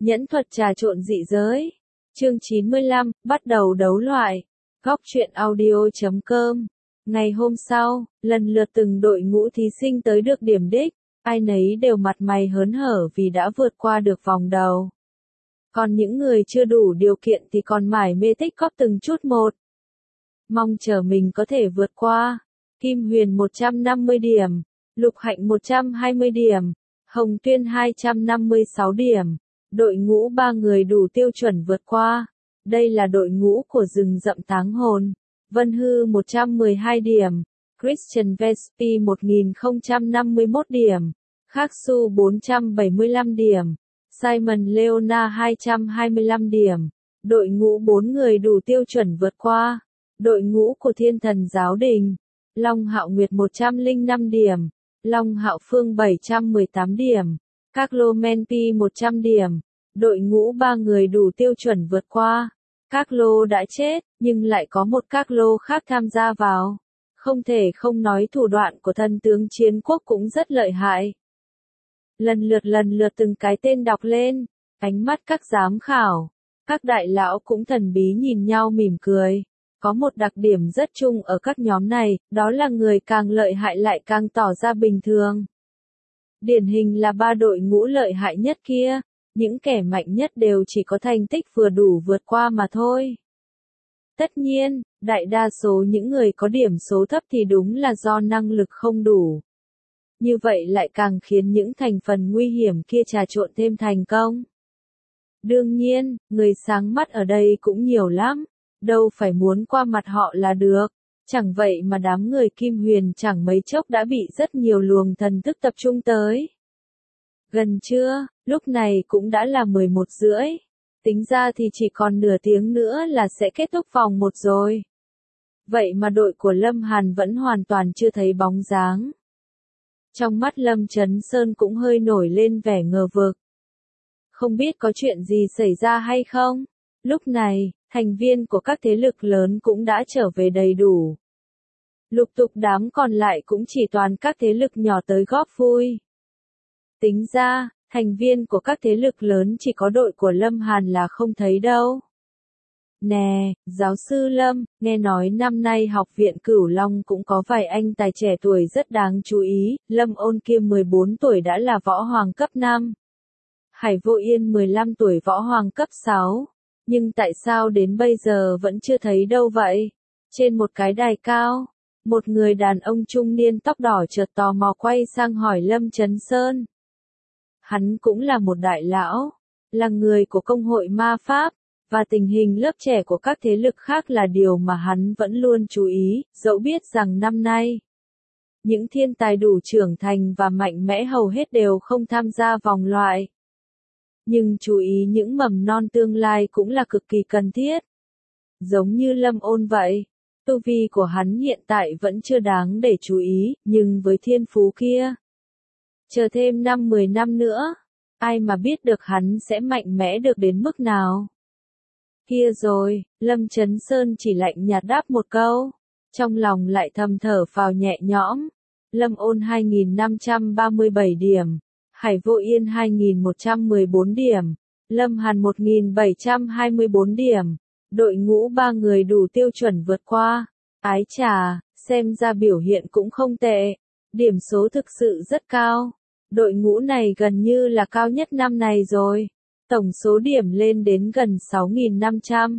Nhẫn thuật trà trộn dị giới. Chương 95, bắt đầu đấu loại. Góc truyện audio.com. Ngày hôm sau, lần lượt từng đội ngũ thí sinh tới được điểm đích, ai nấy đều mặt mày hớn hở vì đã vượt qua được vòng đầu. Còn những người chưa đủ điều kiện thì còn mải mê tích góp từng chút một. Mong chờ mình có thể vượt qua. Kim Huyền 150 điểm, Lục Hạnh 120 điểm, Hồng Tuyên 256 điểm. Đội ngũ 3 người đủ tiêu chuẩn vượt qua. Đây là đội ngũ của rừng rậm táng hồn. Vân Hư 112 điểm, Christian Vespi 1051 điểm, Khắc Su 475 điểm, Simon Leona 225 điểm. Đội ngũ 4 người đủ tiêu chuẩn vượt qua. Đội ngũ của Thiên Thần Giáo Đình. Long Hạo Nguyệt 105 điểm, Long Hạo Phương 718 điểm, Các Lô Menpi 100 điểm. Đội ngũ 3 người đủ tiêu chuẩn vượt qua. Các Lô đã chết, nhưng lại có một Các Lô khác tham gia vào. Không thể không nói thủ đoạn của thần tướng chiến quốc cũng rất lợi hại. Lần lượt từng cái tên đọc lên, ánh mắt các giám khảo, các đại lão cũng thần bí nhìn nhau mỉm cười. Có một đặc điểm rất chung ở các nhóm này, đó là người càng lợi hại lại càng tỏ ra bình thường. Điển hình là 3 đội ngũ lợi hại nhất kia, những kẻ mạnh nhất đều chỉ có thành tích vừa đủ vượt qua mà thôi. Tất nhiên, đại đa số những người có điểm số thấp thì đúng là do năng lực không đủ. Như vậy lại càng khiến những thành phần nguy hiểm kia trà trộn thêm thành công. Đương nhiên, người sáng mắt ở đây cũng nhiều lắm. Đâu phải muốn qua mặt họ là được. Chẳng vậy mà đám người Kim Huyền chẳng mấy chốc đã bị rất nhiều luồng thần thức tập trung tới. Gần trưa, lúc này cũng đã là 11:30. Tính ra thì chỉ còn nửa tiếng nữa là sẽ kết thúc vòng 1 rồi. Vậy mà đội của Lâm Hàn vẫn hoàn toàn chưa thấy bóng dáng. Trong mắt Lâm Chấn Sơn cũng hơi nổi lên vẻ ngờ vực. Không biết có chuyện gì xảy ra hay không? Lúc này, thành viên của các thế lực lớn cũng đã trở về đầy đủ. Lục tục đám còn lại cũng chỉ toàn các thế lực nhỏ tới góp vui. Tính ra, thành viên của các thế lực lớn chỉ có đội của Lâm Hàn là không thấy đâu. Nè, giáo sư Lâm, nghe nói năm nay học viện Cửu Long cũng có vài anh tài trẻ tuổi rất đáng chú ý. Lâm Ôn kia 14 tuổi đã là võ hoàng cấp 5. Hải Vô Yên 15 tuổi võ hoàng cấp 6. Nhưng tại sao đến bây giờ vẫn chưa thấy đâu vậy? Trên một cái đài cao, một người đàn ông trung niên tóc đỏ chợt tò mò quay sang hỏi Lâm Chấn Sơn. Hắn cũng là một đại lão, là người của công hội ma pháp, và tình hình lớp trẻ của các thế lực khác là điều mà hắn vẫn luôn chú ý, dẫu biết rằng năm nay, những thiên tài đủ trưởng thành và mạnh mẽ hầu hết đều không tham gia vòng loại. Nhưng chú ý những mầm non tương lai cũng là cực kỳ cần thiết. Giống như Lâm Ôn vậy, tu vi của hắn hiện tại vẫn chưa đáng để chú ý, nhưng với thiên phú kia, chờ thêm 5-10 năm nữa, ai mà biết được hắn sẽ mạnh mẽ được đến mức nào. Kia rồi, Lâm Chấn Sơn chỉ lạnh nhạt đáp một câu, trong lòng lại thầm thở phào nhẹ nhõm. Lâm Ôn 2537 điểm. Hải Vô Yên 2114 điểm, Lâm Hàn 1724 điểm, đội ngũ 3 người đủ tiêu chuẩn vượt qua. Ái chà, xem ra biểu hiện cũng không tệ, điểm số thực sự rất cao. Đội ngũ này gần như là cao nhất năm này rồi, tổng số điểm lên đến gần 6.500,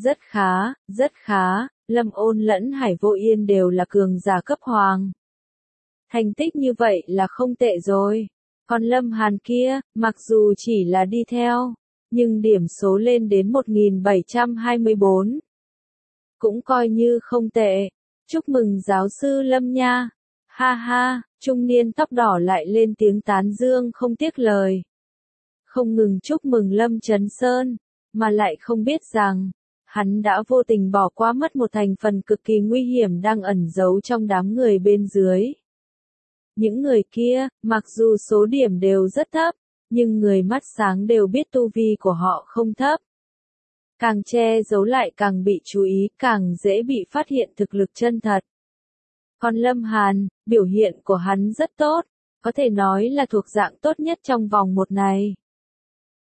rất khá, Lâm Ôn lẫn Hải Vô Yên đều là cường giả cấp hoàng. Thành tích như vậy là không tệ rồi. Còn Lâm Hàn kia, mặc dù chỉ là đi theo, nhưng điểm số lên đến 1724. Cũng coi như không tệ. Chúc mừng giáo sư Lâm nha. Ha ha, trung niên tóc đỏ lại lên tiếng tán dương không tiếc lời. Không ngừng chúc mừng Lâm Chấn Sơn, mà lại không biết rằng, hắn đã vô tình bỏ qua mất một thành phần cực kỳ nguy hiểm đang ẩn giấu trong đám người bên dưới. Những người kia, mặc dù số điểm đều rất thấp, nhưng người mắt sáng đều biết tu vi của họ không thấp. Càng che giấu lại càng bị chú ý, càng dễ bị phát hiện thực lực chân thật. Còn Lâm Hàn, biểu hiện của hắn rất tốt, có thể nói là thuộc dạng tốt nhất trong vòng 1 này.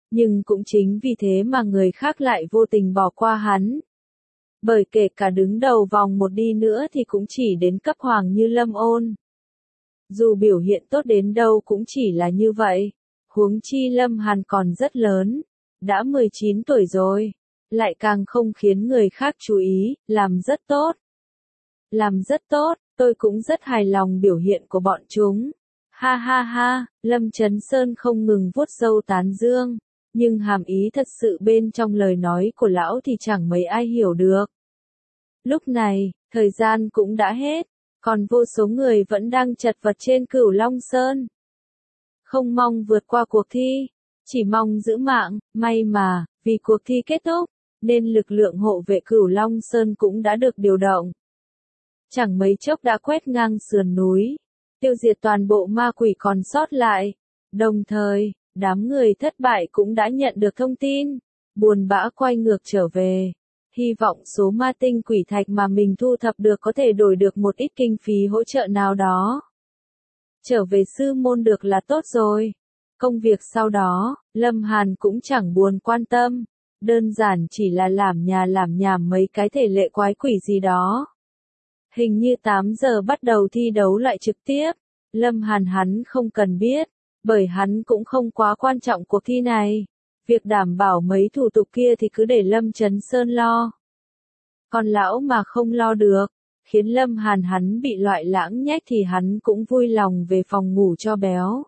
Nhưng cũng chính vì thế mà người khác lại vô tình bỏ qua hắn. Bởi kể cả đứng đầu vòng một đi nữa thì cũng chỉ đến cấp hoàng như Lâm Ôn. Dù biểu hiện tốt đến đâu cũng chỉ là như vậy. Huống chi Lâm Hàn còn rất lớn, đã 19 tuổi rồi, lại càng không khiến người khác chú ý, làm rất tốt. Làm rất tốt, tôi cũng rất hài lòng biểu hiện của bọn chúng. Ha ha ha, Lâm Chấn Sơn không ngừng vuốt râu tán dương, nhưng hàm ý thật sự bên trong lời nói của lão thì chẳng mấy ai hiểu được. Lúc này, thời gian cũng đã hết, còn vô số người vẫn đang chật vật trên Cửu Long Sơn. Không mong vượt qua cuộc thi, chỉ mong giữ mạng, may mà, vì cuộc thi kết thúc, nên lực lượng hộ vệ Cửu Long Sơn cũng đã được điều động. Chẳng mấy chốc đã quét ngang sườn núi, tiêu diệt toàn bộ ma quỷ còn sót lại. Đồng thời, đám người thất bại cũng đã nhận được thông tin, buồn bã quay ngược trở về. Hy vọng số ma tinh quỷ thạch mà mình thu thập được có thể đổi được một ít kinh phí hỗ trợ nào đó. Trở về sư môn được là tốt rồi. Công việc sau đó, Lâm Hàn cũng chẳng buồn quan tâm, đơn giản chỉ là làm nhảm mấy cái thể lệ quái quỷ gì đó. Hình như 8 giờ bắt đầu thi đấu lại trực tiếp, Lâm Hàn hắn không cần biết, bởi hắn cũng không quá quan trọng cuộc thi này. Việc đảm bảo mấy thủ tục kia thì cứ để Lâm Chấn Sơn lo. Còn lão mà không lo được, khiến Lâm Hàn hắn bị loại lãng nhách thì hắn cũng vui lòng về phòng ngủ cho béo.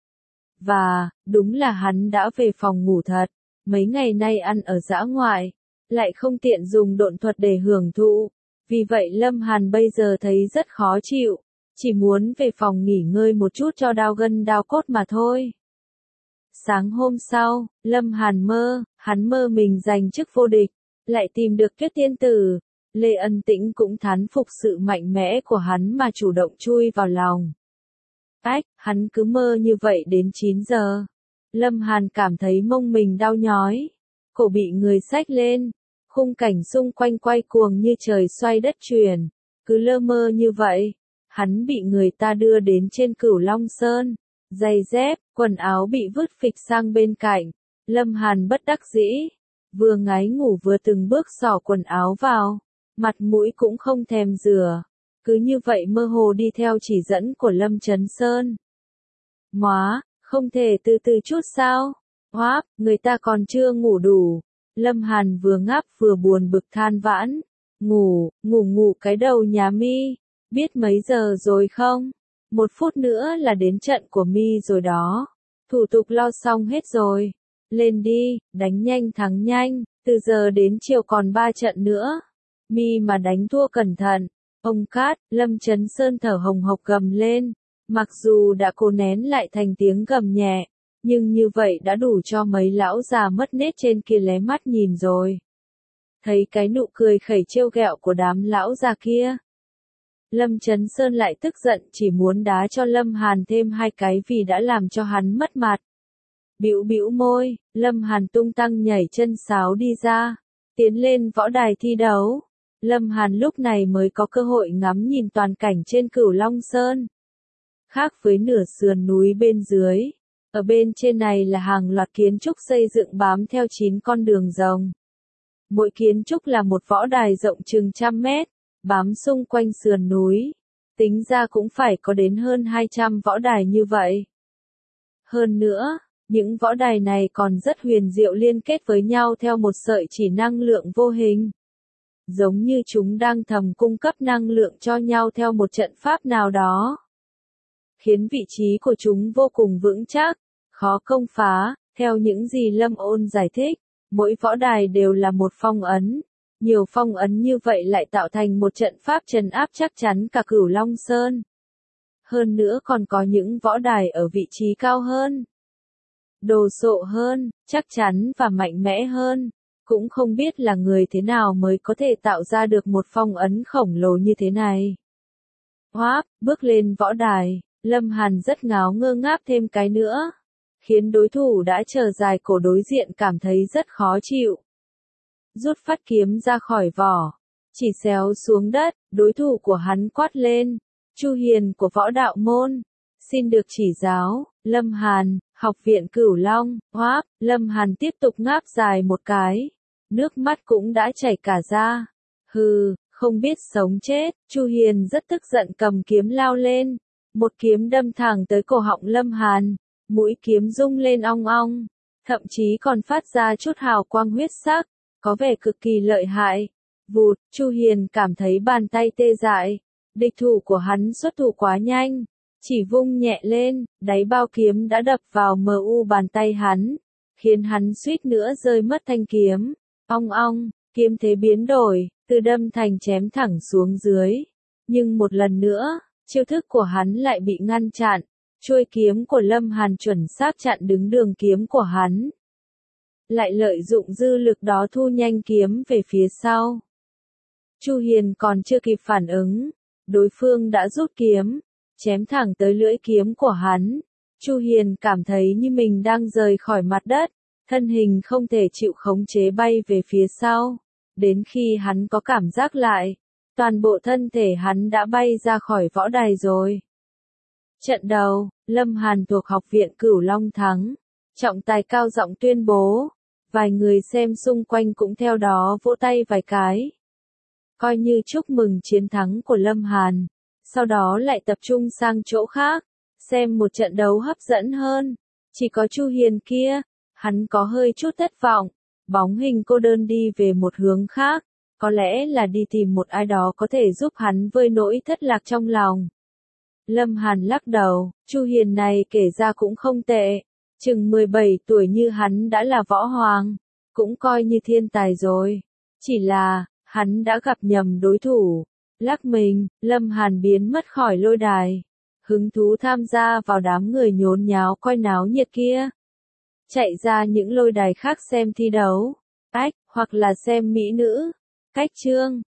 Và, đúng là hắn đã về phòng ngủ thật, mấy ngày nay ăn ở dã ngoại, lại không tiện dùng độn thuật để hưởng thụ, vì vậy Lâm Hàn bây giờ thấy rất khó chịu, chỉ muốn về phòng nghỉ ngơi một chút cho đau gân đau cốt mà thôi. Sáng hôm sau, Lâm Hàn hắn mơ mình giành chức vô địch, lại tìm được Tuyết Tiên Tử. Lê Ân Tĩnh cũng thán phục sự mạnh mẽ của hắn mà chủ động chui vào lòng. Hắn cứ mơ như vậy đến 9 giờ. Lâm Hàn cảm thấy mông mình đau nhói, cổ bị người xách lên, khung cảnh xung quanh quay cuồng như trời xoay đất chuyển, cứ lơ mơ như vậy. Hắn bị người ta đưa đến trên Cửu Long Sơn, giày dép, quần áo bị vứt phịch sang bên cạnh. Lâm Hàn bất đắc dĩ, vừa ngái ngủ vừa từng bước xỏ quần áo vào, mặt mũi cũng không thèm rửa, cứ như vậy mơ hồ đi theo chỉ dẫn của Lâm Chấn Sơn. Không thể từ từ chút sao? Người ta còn chưa ngủ đủ. Lâm Hàn vừa ngáp vừa buồn bực than vãn. Ngủ cái đầu nhà mi. Biết mấy giờ rồi không? 1 phút nữa là đến trận của mi rồi đó. Thủ tục lo xong hết rồi. Lên đi, đánh nhanh thắng nhanh, từ giờ đến chiều còn 3 trận nữa. Mi mà đánh thua cẩn thận. Ông Cát, Lâm Chấn Sơn thở hồng hộc gầm lên. Mặc dù đã cố nén lại thành tiếng gầm nhẹ, nhưng như vậy đã đủ cho mấy lão già mất nết trên kia lé mắt nhìn rồi. Thấy cái nụ cười khẩy trêu ghẹo của đám lão già kia, Lâm Chấn Sơn lại tức giận chỉ muốn đá cho Lâm Hàn thêm 2 cái vì đã làm cho hắn mất mặt. Bĩu môi, Lâm Hàn tung tăng nhảy chân sáo đi ra, tiến lên võ đài thi đấu. Lâm Hàn lúc này mới có cơ hội ngắm nhìn toàn cảnh trên Cửu Long Sơn. Khác với nửa sườn núi bên dưới, ở bên trên này là hàng loạt kiến trúc xây dựng bám theo 9 con đường rồng. Mỗi kiến trúc là một võ đài rộng chừng 100 mét, bám xung quanh sườn núi. Tính ra cũng phải có đến hơn 200 võ đài như vậy. Hơn nữa, những võ đài này còn rất huyền diệu liên kết với nhau theo một sợi chỉ năng lượng vô hình. Giống như chúng đang thầm cung cấp năng lượng cho nhau theo một trận pháp nào đó. Khiến vị trí của chúng vô cùng vững chắc, khó công phá. Theo những gì Lâm Ôn giải thích, mỗi võ đài đều là một phong ấn. Nhiều phong ấn như vậy lại tạo thành một trận pháp trấn áp chắc chắn cả Cửu Long Sơn. Hơn nữa còn có những võ đài ở vị trí cao hơn, đồ sộ hơn, chắc chắn và mạnh mẽ hơn. Cũng không biết là người thế nào mới có thể tạo ra được một phong ấn khổng lồ như thế này. Bước lên võ đài, Lâm Hàn rất ngáo ngơ ngáp thêm cái nữa, khiến đối thủ đã chờ dài cổ đối diện cảm thấy rất khó chịu. Rút phát kiếm ra khỏi vỏ, chỉ xéo xuống đất, đối thủ của hắn quát lên, Chu Hiền của võ đạo môn, xin được chỉ giáo. Lâm Hàn, học viện Cửu Long, hoáp, Lâm Hàn tiếp tục ngáp dài một cái. Nước mắt cũng đã chảy cả ra. Hừ, không biết sống chết, Chu Hiền rất tức giận cầm kiếm lao lên. Một kiếm đâm thẳng tới cổ họng Lâm Hàn. Mũi kiếm rung lên ong ong. Thậm chí còn phát ra chút hào quang huyết sắc. Có vẻ cực kỳ lợi hại. Vụt, Chu Hiền cảm thấy bàn tay tê dại. Địch thủ của hắn xuất thủ quá nhanh. Chỉ vung nhẹ lên, đáy bao kiếm đã đập vào mu bàn tay hắn. Khiến hắn suýt nữa rơi mất thanh kiếm. Ong ong, kiếm thế biến đổi, từ đâm thành chém thẳng xuống dưới. Nhưng một lần nữa, chiêu thức của hắn lại bị ngăn chặn. Chuôi kiếm của Lâm Hàn chuẩn xác chặn đứng đường kiếm của hắn. Lại lợi dụng dư lực đó thu nhanh kiếm về phía sau. Chu Hiền còn chưa kịp phản ứng. Đối phương đã rút kiếm, chém thẳng tới lưỡi kiếm của hắn. Chu Hiền cảm thấy như mình đang rời khỏi mặt đất. Thân hình không thể chịu khống chế bay về phía sau. Đến khi hắn có cảm giác lại, toàn bộ thân thể hắn đã bay ra khỏi võ đài rồi. Trận đầu, Lâm Hàn thuộc học viện Cửu Long thắng. Trọng tài cao giọng tuyên bố. Vài người xem xung quanh cũng theo đó vỗ tay vài cái. Coi như chúc mừng chiến thắng của Lâm Hàn. Sau đó lại tập trung sang chỗ khác. Xem một trận đấu hấp dẫn hơn. Chỉ có Chu Hiền kia. Hắn có hơi chút thất vọng. Bóng hình cô đơn đi về một hướng khác. Có lẽ là đi tìm một ai đó có thể giúp hắn vơi nỗi thất lạc trong lòng. Lâm Hàn lắc đầu, Chu Hiền này kể ra cũng không tệ. Chừng 17 tuổi như hắn đã là võ hoàng. Cũng coi như thiên tài rồi. Chỉ là, hắn đã gặp nhầm đối thủ. Lắc mình, Lâm Hàn biến mất khỏi lôi đài. Hứng thú tham gia vào đám người nhốn nháo coi náo nhiệt kia. Chạy ra những lôi đài khác xem thi đấu. Ách, hoặc là xem mỹ nữ. Cách chương.